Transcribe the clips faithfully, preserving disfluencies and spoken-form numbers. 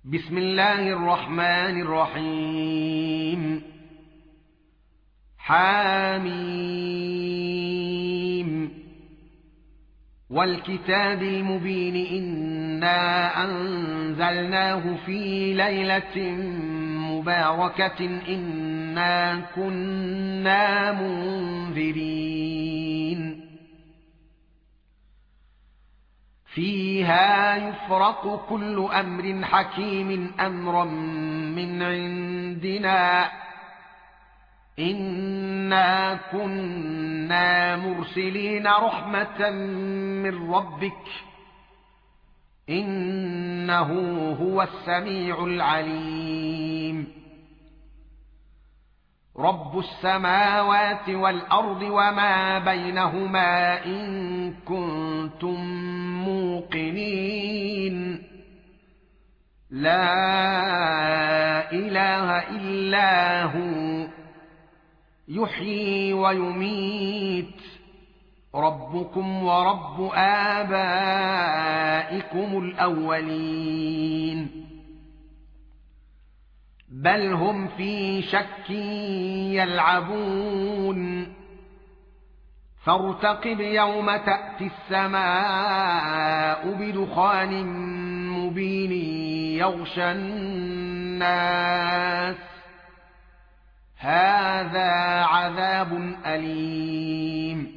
بسم الله الرحمن الرحيم حاميم والكتاب المبين إنا أنزلناه في ليلة مباركة إنا كنا منذرين فيها يفرق كل أمر حكيم أمرا من عندنا إنا كنا مرسلين رحمة من ربك إنه هو السميع العليم رب السماوات والأرض وما بينهما إن كنتم موقنين لا إله إلا هو يحيي ويميت ربكم ورب آبائكم الأولين بل هم في شك يلعبون فارتقب يوم تأتي السماء بدخان مبين يغشى الناس هذا عذاب أليم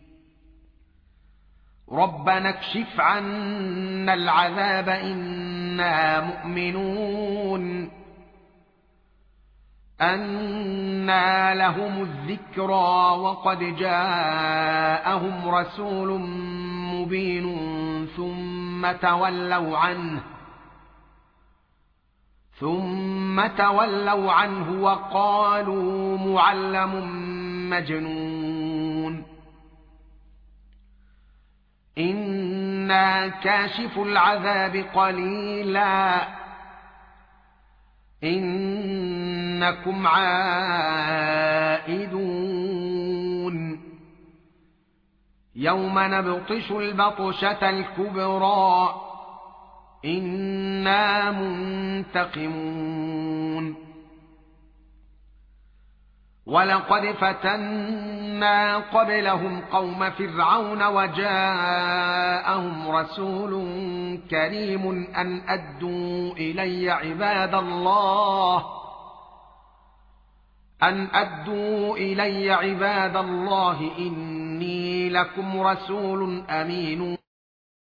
ربنا اكشف عنا العذاب إنا مؤمنون أنى لهم الذكرى وقد جاءهم رسول مبين ثم تولوا عنه ثم تولوا عنه وقالوا معلم مجنون إنا كاشف العذاب قليلا إنكم عائدون يوم نبطش البطشة الكبرى إنا منتقمون ولقد فتنا قبلهم قوم فرعون وجاءهم رسول كريم أن أدوا إلي عباد الله أن أدوا إلي عباد الله إني لكم رسول أمين